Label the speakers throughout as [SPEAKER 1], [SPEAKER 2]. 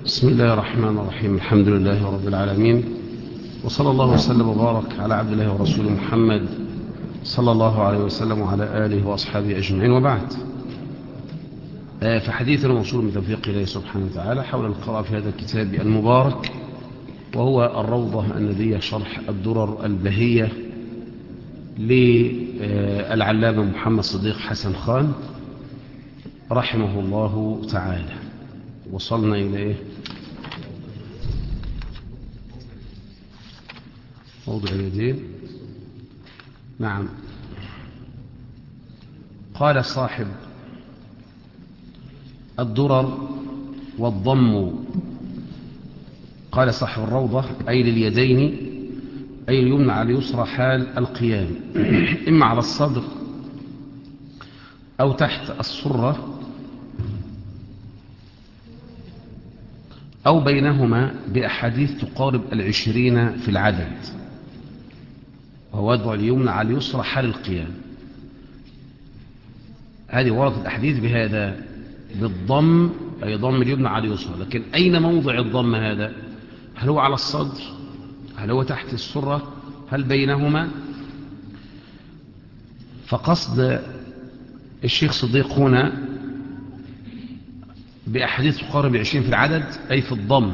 [SPEAKER 1] بسم الله الرحمن الرحيم. الحمد لله رب العالمين، وصلى الله وسلم وبارك على عبد الله ورسوله محمد صلى الله عليه وسلم وعلى آله وأصحابه أجمعين، وبعد. فحديثنا موصول من توفيق الله سبحانه وتعالى حول القراءة في هذا الكتاب المبارك، وهو الروضة الندية شرح الدرر البهية للعلامة محمد صديق حسن خان رحمه الله تعالى. وصلنا إلى إيه؟ موضع اليدين. نعم. قال صاحب الدرر والضم، قال صاحب الروضة أي لليدين، أي اليمنى على اليسرى حال القيام، إما على الصدر أو تحت السرة أو بينهما بأحاديث تقارب 20 في العدد، وهو وضع اليمنى على اليسرى حال القيام. هذه وردت الأحاديث بهذا بالضم، أي ضم اليمنى على اليسرى، لكن أين موضع الضم هذا؟ هل هو على الصدر؟ هل هو تحت السرة؟ هل بينهما؟ فقصد الشيخ صديق هنا بأحاديث تقارب 20 في العدد أي في الضم،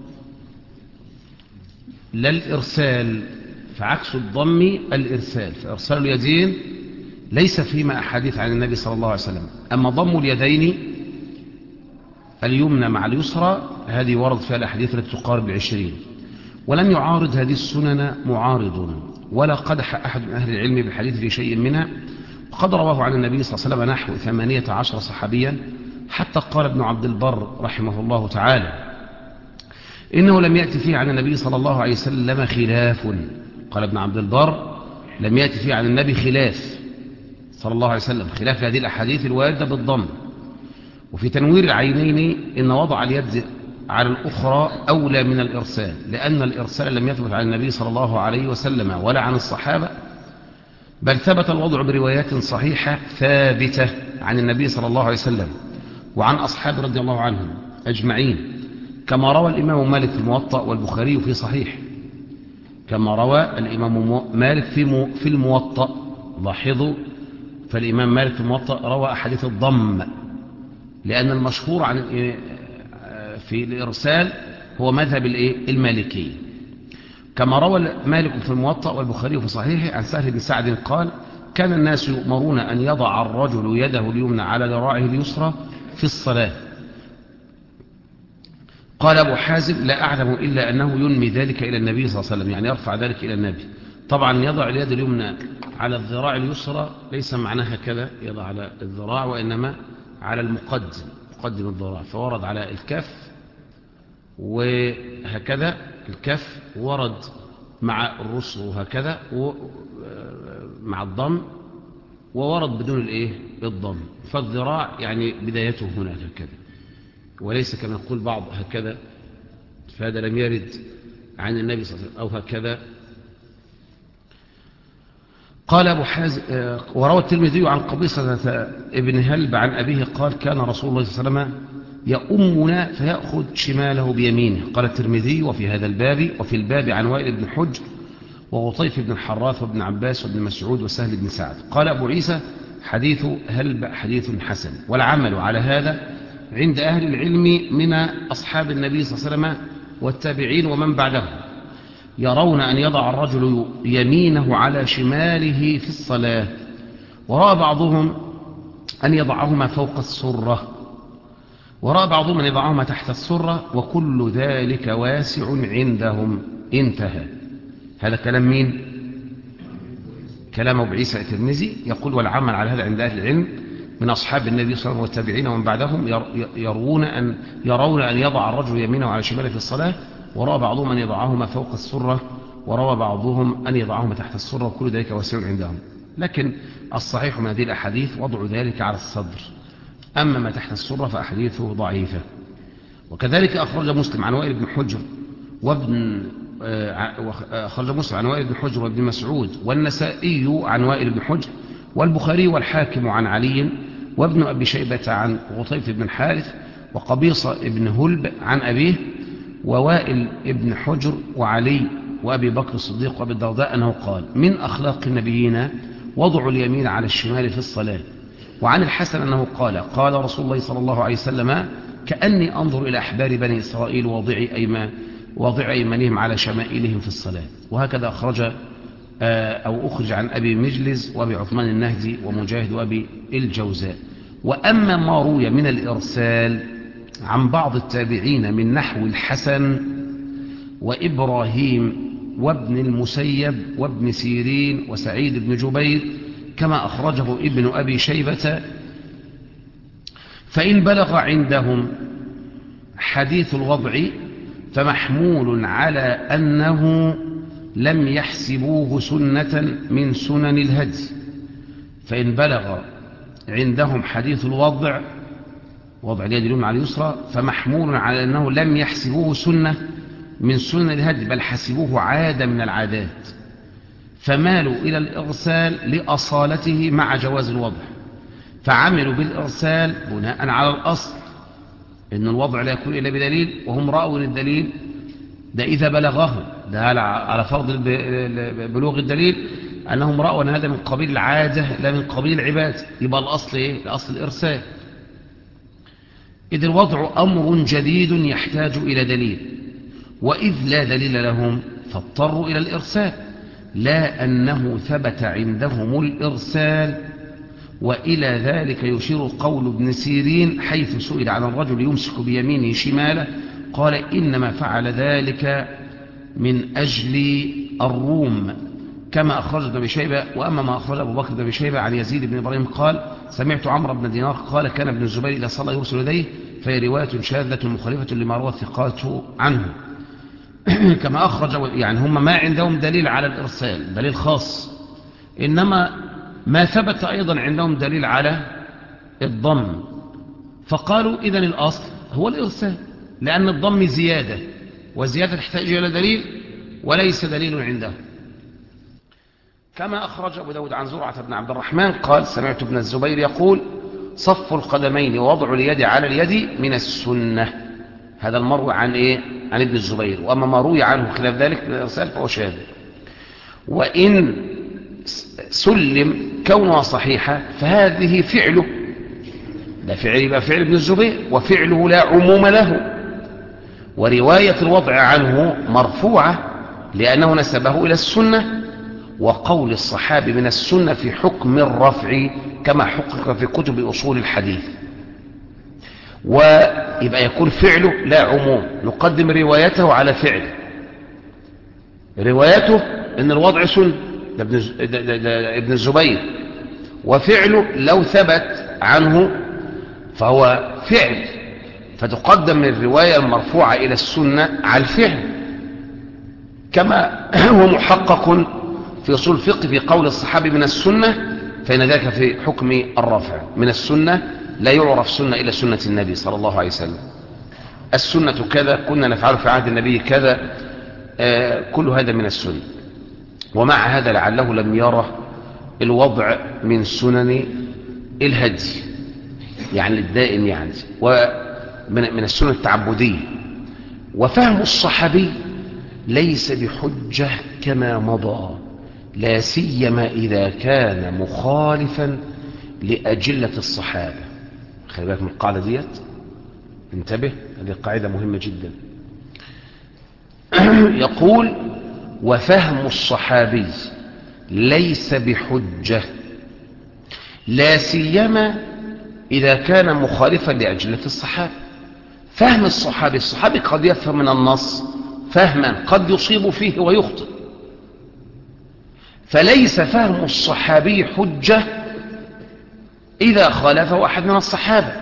[SPEAKER 1] لا الإرسال. فعكس الضم الإرسال، فإرسال اليدين ليس فيما أحاديث عن النبي صلى الله عليه وسلم. أما ضم اليدين اليمنى مع اليسرى هذه ورد فيها الأحاديث التي تقارب 20، ولم يعارض هذه السنن معارض، ولا قدح أحد من أهل العلم بالحديث في شيء منها. وقد رواه عن النبي صلى الله عليه وسلم نحو 18 صحابيا، حتى قال ابن عبد البر رحمه الله تعالى إنه لم يأتي فيه عن النبي صلى الله عليه وسلم خلاف. قال ابن عبد البر لم يأتي فيه عن النبي خلاف صلى الله عليه وسلم، خلاف هذه الأحاديث الواردة بالضم. وفي تنوير العينين إن وضع اليد على الأخرى أولى من الإرسال، لأن الإرسال لم يثبت عن النبي صلى الله عليه وسلم ولا عن الصحابة، بل ثبت الوضع بروايات صحيحة ثابتة عن النبي صلى الله عليه وسلم وعن أصحاب رضي الله عنهم أجمعين، كما روى الإمام مالك في الموطأ والبخاري في صحيح، كما روى الإمام مالك في الموطأ. لاحظوا، فالإمام مالك في الموطأ روى أحاديث الضم، لأن المشهور عن في الإرسال هو مذهب المالكي، كما روى مالك في الموطأ والبخاري في صحيحه عن سهل بن سعد قال كان الناس يؤمرون أن يضع الرجل يده اليمنى على ذراعه اليسرى في الصلاة. قال أبو حازم لا أعلم إلا أنه ينمي ذلك إلى النبي صلى الله عليه وسلم، يعني يرفع ذلك إلى النبي. طبعا يضع اليد اليمنى على الذراع اليسرى ليس معناها كذا يضع على الذراع، وإنما على مقدم الذراع، فورد على الكف وهكذا، الكف ورد مع الرسل وهكذا مع الضم، وورد بدون الضم، فالذراع يعني بدايته هنا هكذا، وليس كما يقول بعض هكذا، فهذا لم يرد عن النبي صلى الله عليه وسلم، أو هكذا. قال أبو حازم وروى الترمذي عن قبيصة ابن هلب عن أبيه قال كان رسول الله صلى الله عليه وسلم يؤمنا فيأخذ شماله بيمينه. قال الترمذي وفي هذا الباب وفي الباب عن وائل بن حجر وغطيف بن الحراث وابن عباس وابن مسعود وسهل بن سعد. قال أبو عيسى حديث هلب حديث حسن، والعمل على هذا عند أهل العلم من أصحاب النبي صلى الله عليه وسلم والتابعين ومن بعدهم، يرون أن يضع الرجل يمينه على شماله في الصلاة، ورأى بعضهم أن يضعهما فوق السرة، ورأى بعضهم أن يضعهما تحت السرة، وكل ذلك واسع عندهم. انتهى. هذا كلام مين؟ كلام أبو عيسى الترمذي، يقول والعمل على هذا عند أهل العلم من أصحاب النبي صلى الله عليه وسلم والتابعين ومن بعدهم، يرون أن يضع الرجل يمينه على شماله في الصلاة، ورأى بعضهم أن يضعهما فوق السرة، وروى بعضهم أن يضعهما تحت السرة، وكل ذلك واسع عندهم. لكن الصحيح من هذه الأحاديث وضع ذلك على الصدر، أما ما تحت السرة فأحاديثه ضعيفة. وكذلك أخرج مسلم عن وائل بن حجر وابن مسعود، والنسائي عن وائل بن حجر، والبخاري والحاكم عن علي، وابن أبي شيبة عن غطيف بن الحارث، وقبيصة ابن هلب عن أبيه، ووائل ابن حجر وعلي وأبي بكر الصديق وأبي الدرداء أنه قال: من أخلاق النبيين وضع اليمين على الشمال في الصلاة. وعن الحسن أنه قال: قال رسول الله صلى الله عليه وسلم: كأني أنظر إلى أحبار بني إسرائيل واضع أيمانهم على شمائلهم في الصلاة. وهكذا أخرج عن أبي مجلز وأبي عثمان النهدي ومجاهد وأبي الجوزاء. وأما ما روي من الإرسال عن بعض التابعين من نحو الحسن وإبراهيم وابن المسيب وابن سيرين وسعيد بن جبير كما أخرجه ابن أبي شيبة، فإن بلغ عندهم حديث الوضع فمحمول على أنه لم يحسبوه سنة من سنن الهدي. فإن بلغ عندهم حديث الوضع، وضع اليد اليمنى على اليسرى، فمحمول على أنه لم يحسبوه سنة من سنن الهدي، بل حسبوه عادة من العادات، فمالوا إلى الإرسال لأصالته مع جواز الوضع، فعملوا بالإرسال بناء على الأصل إن الوضع لا يكون إلا بدليل، وهم رأوا أن الدليل ده إذا بلغهم، ده على فرض بلوغ الدليل، أنهم رأوا أن هذا من قبيل العادة لا من قبيل العبادة. يبقى الأصل إيه؟ الأصل الإرسال. إذ الوضع أمر جديد يحتاج إلى دليل، وإذ لا دليل لهم فاضطروا إلى الإرسال، لا أنه ثبت عندهم الإرسال. وإلى ذلك يشير قول ابن سيرين حيث سئل عن الرجل يمسك بيمينه شماله قال: إنما فعل ذلك من أجل الروم، كما أخرج ابن أبي شيبة. وأما ما أخرج أبو بكر بن أبي شيبة عن يزيد بن إبراهيم قال: سمعت عمرو بن دينار قال: كان ابن الزبير إذا صلى يرسل يديه، فهي رواية شاذة مخالفة لما روى الثقات عنه. كما أخرج، يعني هم ما عندهم دليل على الإرسال، دليل خاص، إنما ما ثبت أيضا عندهم دليل على الضم، فقالوا إذن الأصل هو الإرسال، لأن الضم زيادة، وزيادة تحتاج إلى دليل وليس دليل عندهم. كما أخرج أبو داود عن زرعة بن عبد الرحمن قال: سمعت ابن الزبير يقول: صف القدمين ووضع اليد على اليد من السنة. هذا المروي عن إيه؟ عن ابن الزبير. وأما ما روي عنه خلاف ذلك من الإرسال فهو شاذ. وإن سلم كونها صحيحة فهذه فعله، ده فعل، يبقى فعل ابن الزبير، وفعله لا عموم له. ورواية الوضع عنه مرفوعة لأنه نسبه إلى السنة، وقول الصحابي من السنة في حكم الرفع كما حقق في كتب أصول الحديث. ويبقى يكون فعله لا عموم، نقدم روايته على فعل. روايته ان الوضع سنة، ده ابن الزبير، وفعله لو ثبت عنه فهو فعل، فتقدم الرواية المرفوعة إلى السنة على الفعل، كما هو محقق في أصول الفقه في قول الصحابي من السنة، فإن ذلك في حكم الرفع. من السنة لا يعرف سنة إلى سنة النبي صلى الله عليه وسلم. السنة كذا، كنا نفعل في عهد النبي كذا، كل هذا من السنة. ومع هذا لعله لم يره الوضع من سنن الهدي، يعني الدائم، يعني ومن السنن التعبدية. وفهم الصحابي ليس بحجة كما مضى، لا سيما إذا كان مخالفا لأجلة الصحابة. خلي بالك من القاعدة ديت، انتبه، هذه قاعدة مهمة جدا. يقول: وفهم الصحابي ليس بحجة لا سيما إذا كان مخالفا لأجلة الصحابة. فهم الصحابي قد يفهم من النص فهما قد يصيب فيه ويخطئ، فليس فهم الصحابي حجة إذا خالفه أحد من الصحابة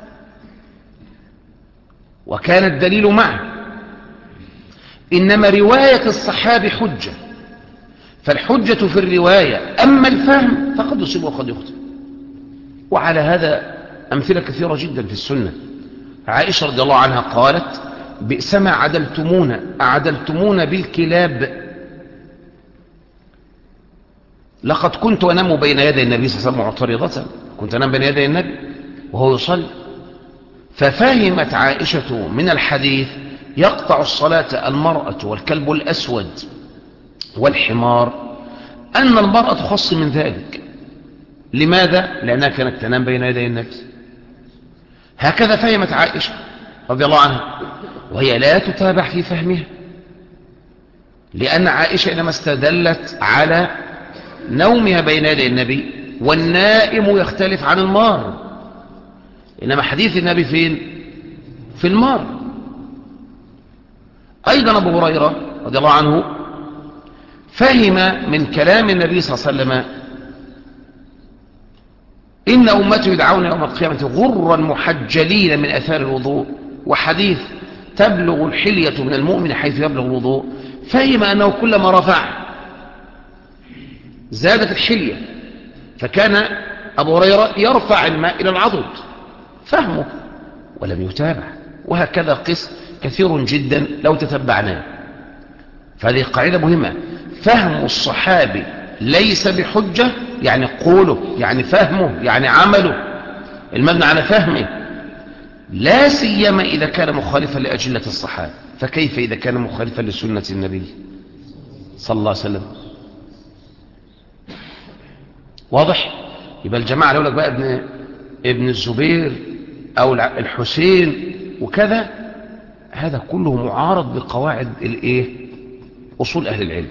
[SPEAKER 1] وكان الدليل معه، إنما رواية الصحابي حجة، فالحجة في الرواية، أما الفهم فقد يصيب وقد يخطئ. وعلى هذا أمثلة كثيرة جدا في السنة. عائشة رضي الله عنها قالت: بئسما أعدلتمون بالكلاب، لقد كنت أنام بين يدي النبي صلى الله عليه وسلم معترضة، كنت أنام بين يدي النبي وهو يصلي، ففهمت عائشة من الحديث يقطع الصلاة المرأة والكلب الأسود والحمار أن المرأة تخص من ذلك. لماذا؟ لأنها كانت تنام بين يدي النبي. هكذا فهمت عائشة رضي الله عنها، وهي لا تتابع في فهمها، لأن عائشة إنما استدلت على نومها بين يدي النبي، والنائم يختلف عن المار، إنما حديث النبي فين؟ في المار. أيضا أبو هريرة رضي الله عنه فهم من كلام النبي صلى الله عليه وسلم إن أمته يدعون يوم القيامة غرا محجلين من أثار الوضوء، وحديث تبلغ الحلية من المؤمن حيث يبلغ الوضوء، فهم أنه كلما رفع زادت الحلية، فكان أبو هريرة يرفع الماء إلى العضد، فهمه ولم يتابع. وهكذا قس كثير جدا لو تتبعناه. فهذه قاعدة مهمة، فهم الصحابي ليس بحجة، يعني قوله، يعني فهمه، يعني عمله، المبنى على فهمه، لا سيما إذا كان مخالفا لأجلة الصحابة، فكيف إذا كان مخالفا لسنة النبي صلى الله عليه وسلم؟ واضح؟ يبقى الجماعة لو لك بقى ابن الزبير أو الحسين وكذا، هذا كله معارض بقواعد أصول أهل العلم.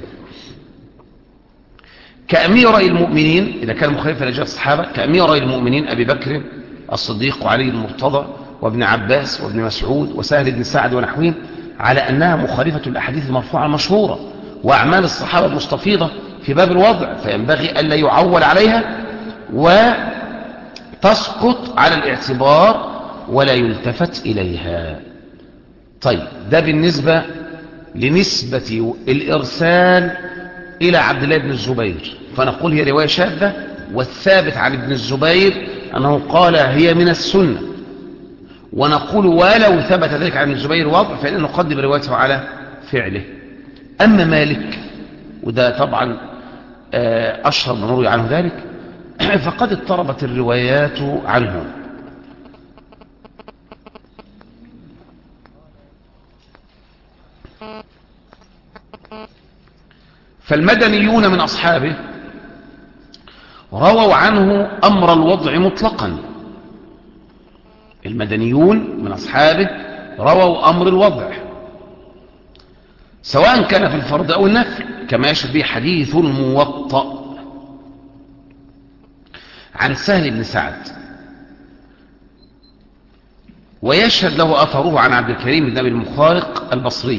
[SPEAKER 1] كأمير المؤمنين إذا كان مخالفا لأجلة الصحابة، كأمير المؤمنين أبي بكر الصديق وعلي المرتضى وابن عباس وابن مسعود وسهل بن سعد ونحوهم، على أنها مخالفة الأحاديث المرفوعة المشهورة وأعمال الصحابة المستفيضة في باب الوضع، فينبغي ألا يعول عليها وتسقط على الاعتبار ولا يلتفت إليها. طيب، ده بالنسبة لنسبة الإرسال إلى عبد الله بن الزبير، فنقول هي رواية شاذة، والثابت عن ابن الزبير أنه قال هي من السنة، ونقول ولو ثبت ذلك عن ابن الزبير وضع فإننا نقدم روايته على فعله. أما مالك، وده طبعا أشهر من روي عنه ذلك، فقد اضطربت الروايات عنه. فالمدنيون من أصحابه رووا عنه أمر الوضع مطلقا. المدنيون من أصحابه رووا أمر الوضع سواء كان في الفرض أو النفل، كما يشهد به حديث الموطأ عن سهل بن سعد، ويشهد له أثره عن عبد الكريم بن أبي المخارق البصري.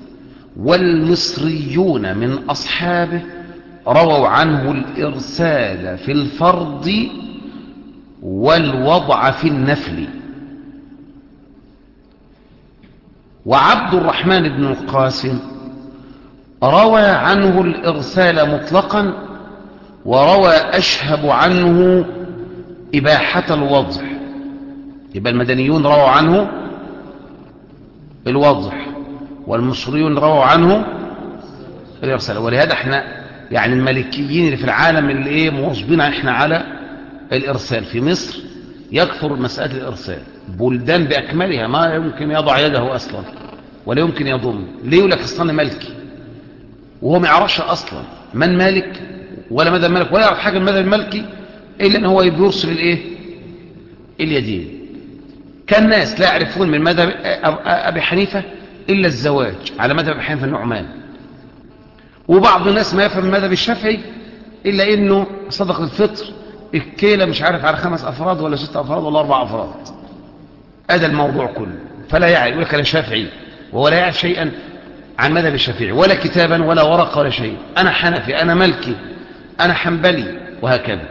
[SPEAKER 1] والمصريون من أصحابه رووا عنه الإرسال في الفرض والوضع في النفل. وعبد الرحمن بن القاسم روى عنه الإرسال مطلقا، وروى أشهب عنه إباحة الوضع. يبقى المدنيون رووا عنه الوضع، والمصريون رووا عنه الإرسال. ولهذا احنا يعني المالكيين اللي في العالم اللي مواظبين احنا على الإرسال في مصر، يكثر مسألة الإرسال، بلدان بأكملها ما يمكن يضع يده أصلا ولا يمكن يضم. ليه؟ يقول لك أصلا مالكي، وهو ما يعرفش أصلا من مالك ولا ماذا الملك، ولا يعرف حاجة المذهب المالكي إلا أن هو بيرسل اليدين. كان ناس لا يعرفون من مذهب أبي حنيفة إلا الزواج على مذهب أبي حنيفة النعمان، وبعض الناس ما يفهم مذهب الشافعي إلا إنه صدق الفطر الكيلة مش عارف على 5 أفراد ولا 6 أفراد ولا 4 أفراد. هذا الموضوع كله. فلا يعرف، يقول لك أنا شافعي وهو لا يعرف شيئا عن مذهب الشافعي، ولا كتابا ولا ورقة ولا شيء. أنا حنفي، أنا مالكي، أنا حنبلي، وهكذا.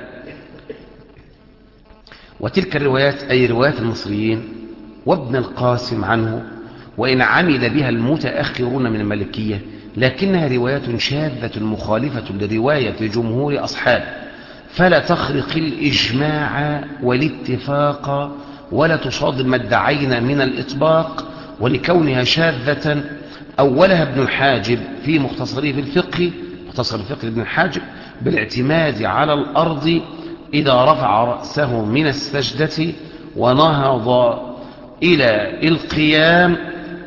[SPEAKER 1] وتلك الروايات أي روايات المصريين وابن القاسم عنه، وإن عمل بها المتأخرون من المالكية، لكنها روايات شاذة مخالفة لرواية جمهور أصحابه، فلا تخرق الإجماع والاتفاق ولا تصادم ما ادعينا من الإطباق. ولكونها شاذة أولها ابن الحاجب في مختصره في الفقه، مختصر الفقه ابن الحاجب، بالاعتماد على الأرض إذا رفع رأسه من السجدة ونهض إلى القيام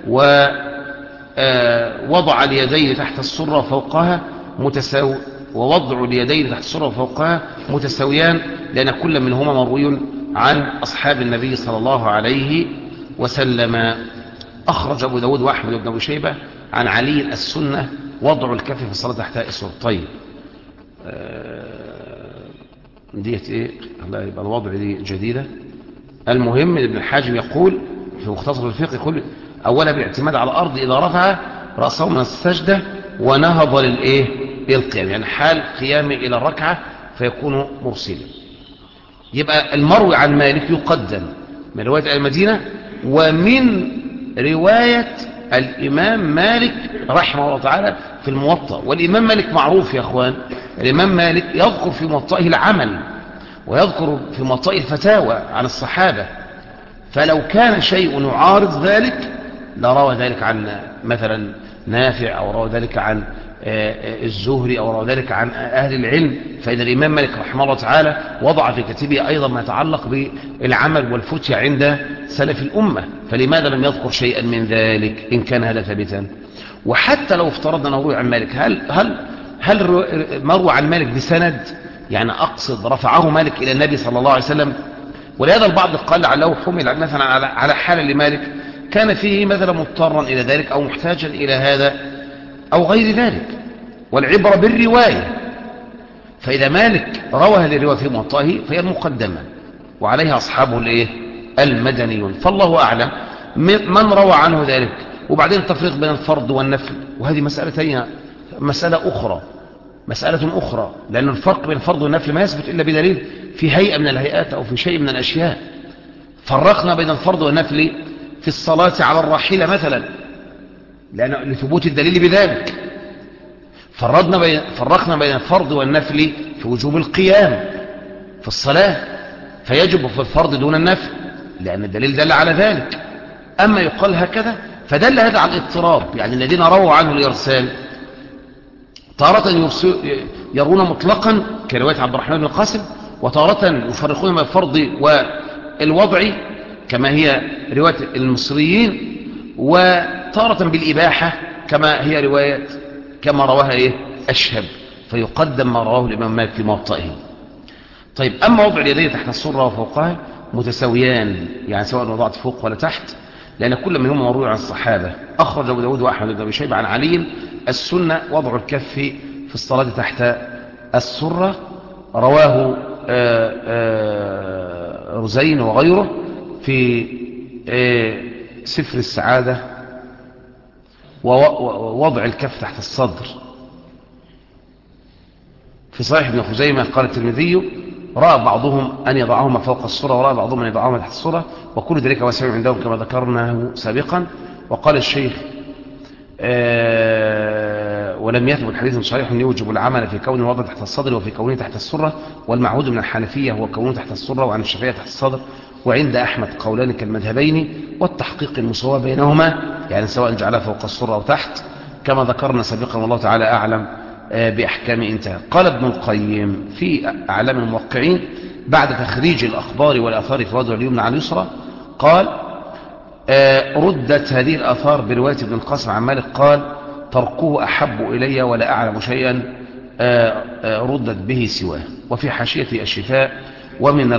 [SPEAKER 1] ووضع اليدين تحت السرة فوقها ووضع اليدين تحت السرة فوقها متساويان، لأن كل منهما مروي عن أصحاب النبي صلى الله عليه وسلم. أخرج أبو داود وأحمد بن أبي شيبة عن علي السنة وضع الكف في الصلاة تحت السرة. طيب ديت إيه؟ الله يبقى الوضع دي جديدة. المهم ابن الحاجم يقول في مختصر الفقه، يقول أولا بالاعتماد على الأرض إذا رفع رأسه من السجدة ونهض للقيام، يعني حال قيامه إلى الركعة فيكون مرسلا. يبقى المروي عن مالك يقدم من رواية المدينة ومن رواية الإمام مالك رحمه الله تعالى في الموطأ. والإمام مالك معروف يا أخوان، الإمام مالك يذكر في موطئه العمل ويذكر في موطئه الفتاوى عن الصحابة، فلو كان شيء يعارض ذلك لروى ذلك عن مثلا نافع أو روى ذلك عن الزهري أو روى ذلك عن أهل العلم. فإن الإمام مالك رحمه الله تعالى وضع في كتابه أيضا ما يتعلق بالعمل والفتية عند سلف الأمة، فلماذا لم يذكر شيئا من ذلك إن كان هذا ثابتا؟ وحتى لو افترضنا نروي عن مالك، هل مروى عن مالك بسند؟ يعني أقصد رفعه مالك إلى النبي صلى الله عليه وسلم. ولهذا البعض قال لعله حمل مثلا على حال لمالك كان فيه مثلا مضطرا إلى ذلك أو محتاجا إلى هذا أو غير ذلك، والعبرة بالرواية. فإذا مالك روى هذه الرواية في موطئه فهي المقدمة وعليها أصحابه المدنيون، فالله أعلم من روى عنه ذلك. وبعدين التفريق بين الفرض والنفل، وهذه مسألة ثانية، مسألة أخرى، لأن الفرق بين الفرض والنفل ما يثبت إلا بدليل في هيئة من الهيئات أو في شيء من الأشياء. فرقنا بين الفرض والنفل في الصلاة على الراحلة مثلا لأن لثبوت الدليل بذلك. فرقنا بين الفرض والنفل في وجوب القيام في الصلاة، فيجب في الفرض دون النفل لأن الدليل دل على ذلك. أما يقال هكذا فدل هذا على الاضطراب، يعني الذين رووا عنه الإرسال تارة يرون مطلقا كرواية عبد الرحمن بن القاسم، وتارة يفرقون بين الفرض والوضع كما هي رواية المصريين، وتارة بالإباحة كما هي رواية كما رواها أشهب، فيقدم ما رواه الإمام مالك في موطئه. طيب أما وضع اليدين تحت السرة وفوقها متساويان، يعني سواء وضعت فوق ولا تحت، لأن كل منهم مروي عن الصحابة. أخرج أبو داود وأحمد بن أبي شيبة عن علي السنة وضع الكف في الصلاة تحت السرة، رواه رزين وغيره في سفر السعادة. ووضع الكف تحت الصدر في صحيح ابن خزيمة قال الترمذي رأى بعضهم أن يضعهما فوق السرة ورأى بعضهم أن يضعهما تحت السرة، وكل ذلك واسع عندهم كما ذكرناه سابقا. وقال الشيخ ولم يثبت حديث صحيح يوجب العمل في كون الوضع تحت الصدر وفي كونه تحت السرة، والمعهود من الحنفية هو كونه تحت السرة، وعن الشافعية تحت الصدر، وعند أحمد قولان كالمذهبين، والتحقيق المساواة بينهما يعني سواء جعلها فوق السرة أو تحت كما ذكرنا سابقا، والله تعالى أعلم بأحكام انتهى. قال ابن القيم في أعلام الموقعين بعد تخريج الأخبار والآثار في وضع اليمنى على اليسرى قال ردت هذه الآثار برواية ابن القاسم عن مالك قال تركه أحب إلي ولا أعلم شيئا ردت به سواه. وفي حاشية الشفاء ومن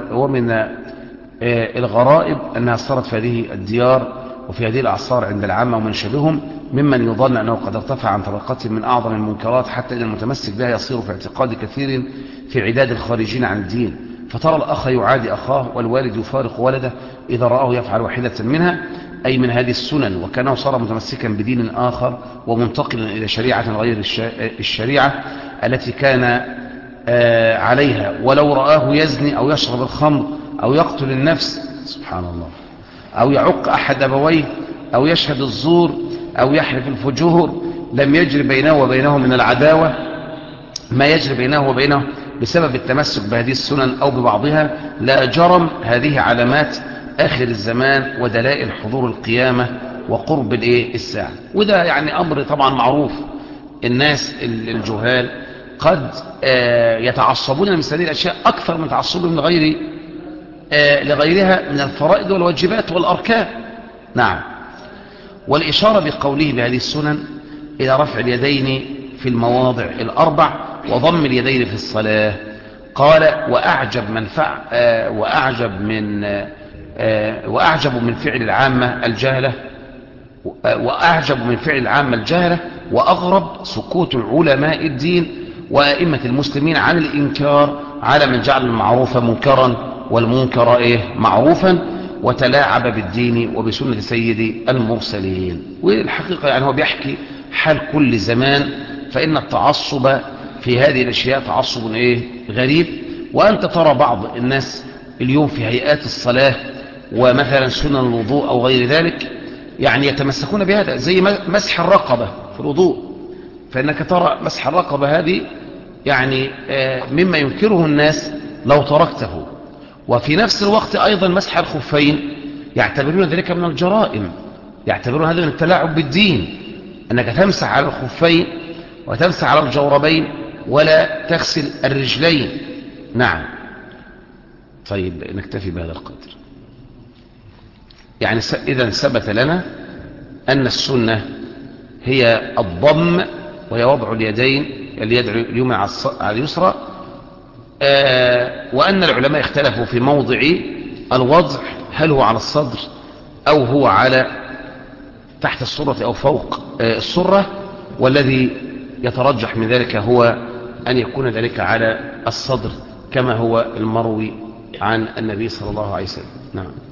[SPEAKER 1] الغرائب أنها صارت في هذه الديار وفي هذه الأعصار عند العامة ومن شبههم ممن يظن أنه قد ارتفع عن طبقته من أعظم المنكرات حتى إن المتمسك بها يصير في اعتقاد كثير في عداد الخارجين عن الدين، فترى الأخ يعادي أخاه والوالد يفارق ولده إذا رآه يفعل واحدة منها أي من هذه السنن، وكانه صار متمسكا بدين آخر ومنتقلا إلى شريعة غير الشريعة التي كان عليها، ولو رآه يزني أو يشرب الخمر أو يقتل النفس سبحان الله أو يعق أحد أبويه أو يشهد الزور أو يحلف الفجور لم يجري بينه وبينه من العداوة ما يجري بينه وبينه بسبب التمسك بهذه السنن أو ببعضها، لا جرم هذه علامات آخر الزمان ودلائل حضور القيامة وقرب الساعة. وده يعني أمر طبعا معروف، الناس الجهال قد يتعصبون من هذه الأشياء أكثر من تعصبهم من غير لغيرها من الفرائض والواجبات والأركان. نعم. والإشارة بقوله بهذه السنن إلى رفع اليدين في المواضع الأربع وضم اليدين في الصلاة. قال وأعجب من فعل العامة الجهلة وأغرب سكوت علماء الدين وأئمة المسلمين عن الإنكار على من جعل المعروف منكرا والمنكر معروفا وتلاعب بالدين وبسنة سيد المرسلين. والحقيقة يعني هو بيحكي حال كل زمان، فإن التعصب في هذه الأشياء تعصب غريب. وأنت ترى بعض الناس اليوم في هيئات الصلاة ومثلا سنن الوضوء أو غير ذلك يعني يتمسكون بهذا، زي مسح الرقبة في الوضوء، فإنك ترى مسح الرقبة هذه يعني مما ينكره الناس لو تركته. وفي نفس الوقت أيضا مسح الخفين يعتبرون ذلك من الجرائم، يعتبرون هذا من التلاعب بالدين، أنك تمسح على الخفين وتمسح على الجوربين ولا تغسل الرجلين. نعم. طيب نكتفي بهذا القدر. يعني إذن ثبت لنا أن السنة هي الضم، وهي وضع اليدين، اليد اليمنى على اليسرى، وأن العلماء اختلفوا في موضع الوضع، هل هو على الصدر أو هو على تحت السرة أو فوق السرة، والذي يترجح من ذلك هو أن يكون ذلك على الصدر كما هو المروي عن النبي صلى الله عليه وسلم. نعم.